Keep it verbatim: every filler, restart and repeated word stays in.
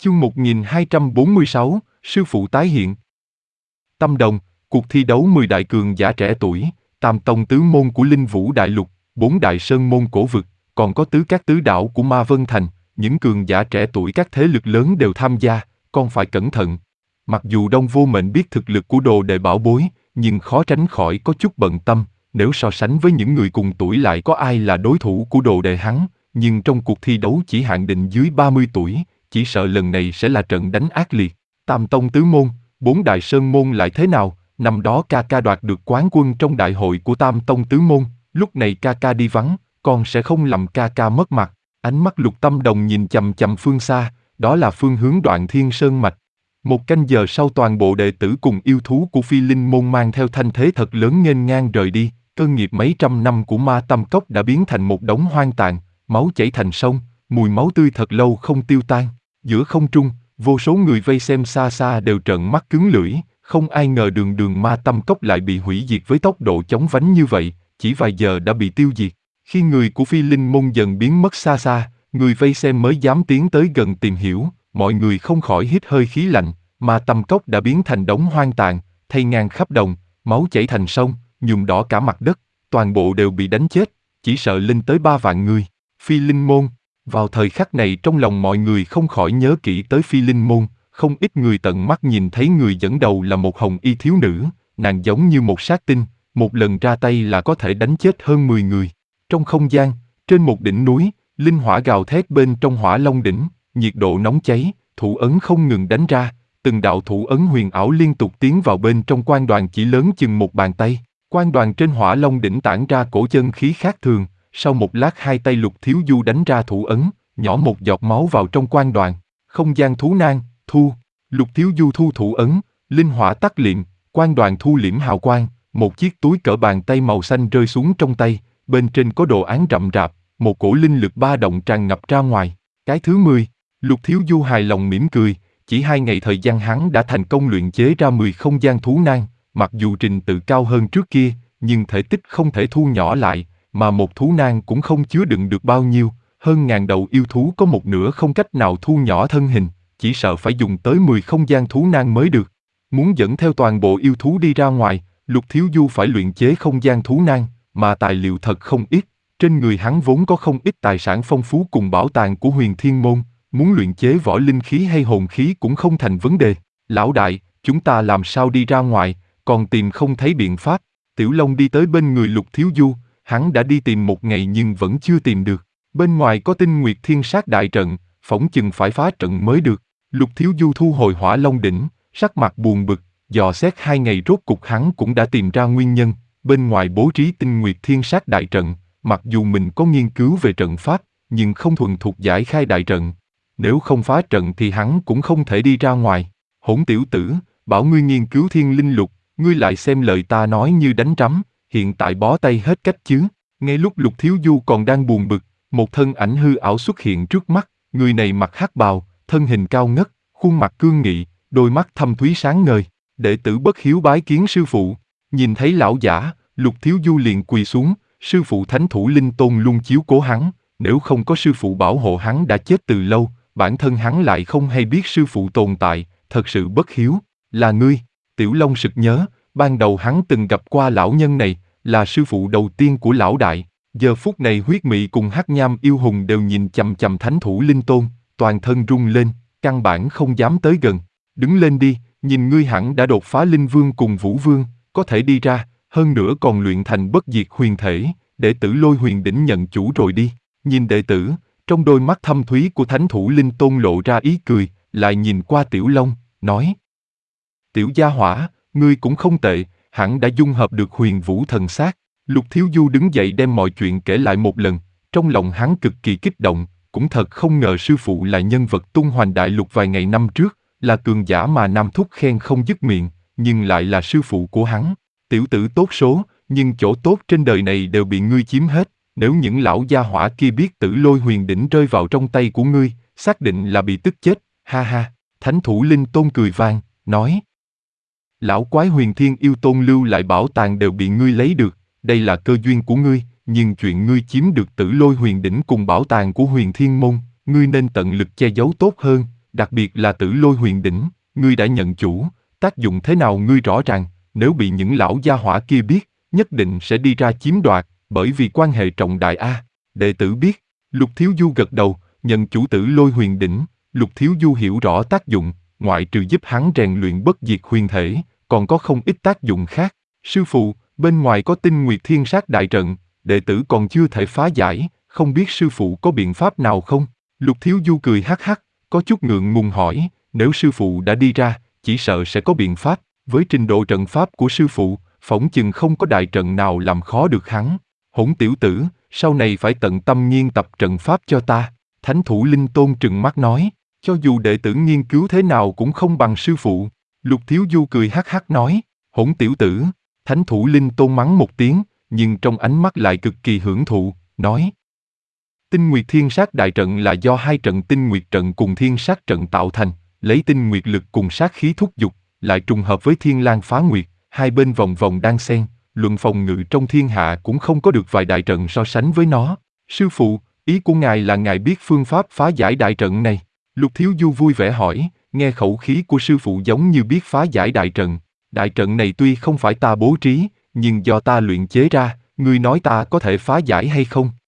Chương một nghìn hai trăm bốn mươi sáu, Sư phụ tái hiện. Tâm Đồng, cuộc thi đấu mười đại cường giả trẻ tuổi, tam tông tứ môn của Linh Vũ Đại Lục, bốn đại sơn môn cổ vực, còn có tứ các tứ đảo của Ma Vân Thành, những cường giả trẻ tuổi các thế lực lớn đều tham gia, con phải cẩn thận. Mặc dù Đông Vô Mệnh biết thực lực của đồ đệ bảo bối, nhưng khó tránh khỏi có chút bận tâm, nếu so sánh với những người cùng tuổi lại có ai là đối thủ của đồ đệ hắn, nhưng trong cuộc thi đấu chỉ hạn định dưới ba mươi tuổi, chỉ sợ lần này sẽ là trận đánh ác liệt. Tam tông tứ môn, bốn đại sơn môn lại thế nào? Năm đó ca ca đoạt được quán quân trong đại hội của tam tông tứ môn, lúc này ca ca đi vắng, con sẽ không làm ca ca mất mặt. Ánh mắt Lục Tâm Đồng nhìn chằm chằm phương xa, đó là phương hướng Đoạn Thiên Sơn Mạch. Một canh giờ sau toàn bộ đệ tử cùng yêu thú của Phi Linh môn mang theo thanh thế thật lớn nghênh ngang rời đi, cơ nghiệp mấy trăm năm của Ma Tâm Cốc đã biến thành một đống hoang tàn, máu chảy thành sông, mùi máu tươi thật lâu không tiêu tan. Giữa không trung, vô số người vây xem xa xa đều trợn mắt cứng lưỡi, không ai ngờ đường đường Ma Tâm Cốc lại bị hủy diệt với tốc độ chóng vánh như vậy, chỉ vài giờ đã bị tiêu diệt. Khi người của Phi Linh môn dần biến mất xa xa, người vây xem mới dám tiến tới gần tìm hiểu, mọi người không khỏi hít hơi khí lạnh. Ma Tâm Cốc đã biến thành đống hoang tàn, thay ngang khắp đồng, máu chảy thành sông, nhuộm đỏ cả mặt đất, toàn bộ đều bị đánh chết, chỉ sợ lên tới ba vạn người. Phi Linh môn. Vào thời khắc này trong lòng mọi người không khỏi nhớ kỹ tới Phi Linh môn, không ít người tận mắt nhìn thấy người dẫn đầu là một hồng y thiếu nữ, nàng giống như một sát tinh, một lần ra tay là có thể đánh chết hơn mười người. Trong không gian, trên một đỉnh núi, linh hỏa gào thét bên trong Hỏa Long đỉnh, nhiệt độ nóng cháy, thủ ấn không ngừng đánh ra, từng đạo thủ ấn huyền ảo liên tục tiến vào bên trong quan đoàn chỉ lớn chừng một bàn tay. Quan đoàn trên Hỏa Long đỉnh tản ra cổ chân khí khác thường, sau một lát hai tay Lục Thiếu Du đánh ra thủ ấn, nhỏ một giọt máu vào trong quan đoàn. Không gian thú nan, thu. Lục Thiếu Du thu thủ ấn, linh hỏa tắc liệm, quan đoàn thu liễm hào quang, một chiếc túi cỡ bàn tay màu xanh rơi xuống trong tay, bên trên có đồ án rậm rạp, một cổ linh lực ba động tràn ngập ra ngoài. Cái thứ mười, Lục Thiếu Du hài lòng mỉm cười, chỉ hai ngày thời gian hắn đã thành công luyện chế ra mười không gian thú nan, mặc dù trình tự cao hơn trước kia, nhưng thể tích không thể thu nhỏ lại, mà một thú nan cũng không chứa đựng được bao nhiêu, hơn ngàn đầu yêu thú có một nửa không cách nào thu nhỏ thân hình, chỉ sợ phải dùng tới mười không gian thú nan mới được. Muốn dẫn theo toàn bộ yêu thú đi ra ngoài, Lục Thiếu Du phải luyện chế không gian thú nan, mà tài liệu thật không ít, trên người hắn vốn có không ít tài sản phong phú cùng bảo tàng của Huyền Thiên môn, muốn luyện chế võ linh khí hay hồn khí cũng không thành vấn đề. Lão đại, chúng ta làm sao đi ra ngoài, còn tìm không thấy biện pháp. Tiểu Long đi tới bên người Lục Thiếu Du, hắn đã đi tìm một ngày nhưng vẫn chưa tìm được. Bên ngoài có Tinh Nguyệt Thiên Sát đại trận, phỏng chừng phải phá trận mới được. Lục Thiếu Du thu hồi Hỏa Long đỉnh, sắc mặt buồn bực, dò xét hai ngày rốt cục hắn cũng đã tìm ra nguyên nhân. Bên ngoài bố trí Tinh Nguyệt Thiên Sát đại trận, mặc dù mình có nghiên cứu về trận pháp, nhưng không thuần thục giải khai đại trận. Nếu không phá trận thì hắn cũng không thể đi ra ngoài. Hỗn tiểu tử, bảo ngươi nghiên cứu thiên linh lục, ngươi lại xem lời ta nói như đánh trắm, hiện tại bó tay hết cách chứ. Ngay lúc Lục Thiếu Du còn đang buồn bực, một thân ảnh hư ảo xuất hiện trước mắt, người này mặc hắc bào, thân hình cao ngất, khuôn mặt cương nghị, đôi mắt thâm thúy sáng ngời. Đệ tử Bất Hiếu bái kiến sư phụ. Nhìn thấy lão giả, Lục Thiếu Du liền quỳ xuống, sư phụ Thánh Thủ Linh Tôn luôn chiếu cố hắn, nếu không có sư phụ bảo hộ hắn đã chết từ lâu, bản thân hắn lại không hay biết sư phụ tồn tại, thật sự bất hiếu. Là ngươi. Tiểu Long sực nhớ, ban đầu hắn từng gặp qua lão nhân này, là sư phụ đầu tiên của lão đại. Giờ phút này Huyết Mị cùng Hắc Nham yêu hùng đều nhìn chằm chằm Thánh Thủ Linh Tôn, toàn thân rung lên, căn bản không dám tới gần. Đứng lên đi, nhìn ngươi hẳn đã đột phá Linh Vương cùng Vũ Vương, có thể đi ra, hơn nữa còn luyện thành bất diệt huyền thể, đệ tử Lôi Huyền Đỉnh nhận chủ rồi đi. Nhìn đệ tử, trong đôi mắt thâm thúy của Thánh Thủ Linh Tôn lộ ra ý cười, lại nhìn qua Tiểu Long, nói: Tiểu gia hỏa, ngươi cũng không tệ, hẳn đã dung hợp được Huyền Vũ thần sát. Lục Thiếu Du đứng dậy đem mọi chuyện kể lại một lần, trong lòng hắn cực kỳ kích động, cũng thật không ngờ sư phụ là nhân vật tung hoành đại lục vài ngày năm trước, là cường giả mà Nam Thúc khen không dứt miệng, nhưng lại là sư phụ của hắn. Tiểu tử tốt số, nhưng chỗ tốt trên đời này đều bị ngươi chiếm hết, nếu những lão gia hỏa kia biết Tử Lôi Huyền Đỉnh rơi vào trong tay của ngươi, xác định là bị tức chết, ha ha. Thánh Thủ Linh Tôn cười vang, nói: Lão quái Huyền Thiên Yêu Tôn lưu lại bảo tàng đều bị ngươi lấy được, đây là cơ duyên của ngươi, nhưng chuyện ngươi chiếm được Tử Lôi Huyền Đỉnh cùng bảo tàng của Huyền Thiên Môn, ngươi nên tận lực che giấu tốt hơn, đặc biệt là Tử Lôi Huyền Đỉnh, ngươi đã nhận chủ, tác dụng thế nào ngươi rõ ràng, nếu bị những lão gia hỏa kia biết, nhất định sẽ đi ra chiếm đoạt, bởi vì quan hệ trọng đại a. Đệ tử biết. Lục Thiếu Du gật đầu, nhận chủ Tử Lôi Huyền Đỉnh, Lục Thiếu Du hiểu rõ tác dụng, ngoại trừ giúp hắn rèn luyện bất diệt huyền thể, còn có không ít tác dụng khác. Sư phụ, bên ngoài có Tinh Nguyệt Thiên Sát đại trận, đệ tử còn chưa thể phá giải, không biết sư phụ có biện pháp nào không? Lục Thiếu Du cười hắc hắc, có chút ngượng ngùng hỏi, nếu sư phụ đã đi ra, chỉ sợ sẽ có biện pháp, với trình độ trận pháp của sư phụ, phỏng chừng không có đại trận nào làm khó được hắn. Hỗn tiểu tử, sau này phải tận tâm nghiên tập trận pháp cho ta. Thánh thủ Linh Tôn trừng mắt nói, cho dù đệ tử nghiên cứu thế nào cũng không bằng sư phụ. Lục Thiếu Du cười hắc hắc nói, hỗn tiểu tử. Thánh thủ Linh Tôn mắng một tiếng, nhưng trong ánh mắt lại cực kỳ hưởng thụ, nói. Tinh Nguyệt Thiên Sát đại trận là do hai trận Tinh Nguyệt trận cùng Thiên Sát trận tạo thành, lấy Tinh Nguyệt lực cùng sát khí thúc dục, lại trùng hợp với Thiên Lang Phá Nguyệt, hai bên vòng vòng đan xen, luận phòng ngự trong thiên hạ cũng không có được vài đại trận so sánh với nó. Sư phụ, ý của ngài là ngài biết phương pháp phá giải đại trận này. Lục Thiếu Du vui vẻ hỏi, nghe khẩu khí của sư phụ giống như biết phá giải đại trận. Đại trận này tuy không phải ta bố trí, nhưng do ta luyện chế ra, ngươi nói ta có thể phá giải hay không?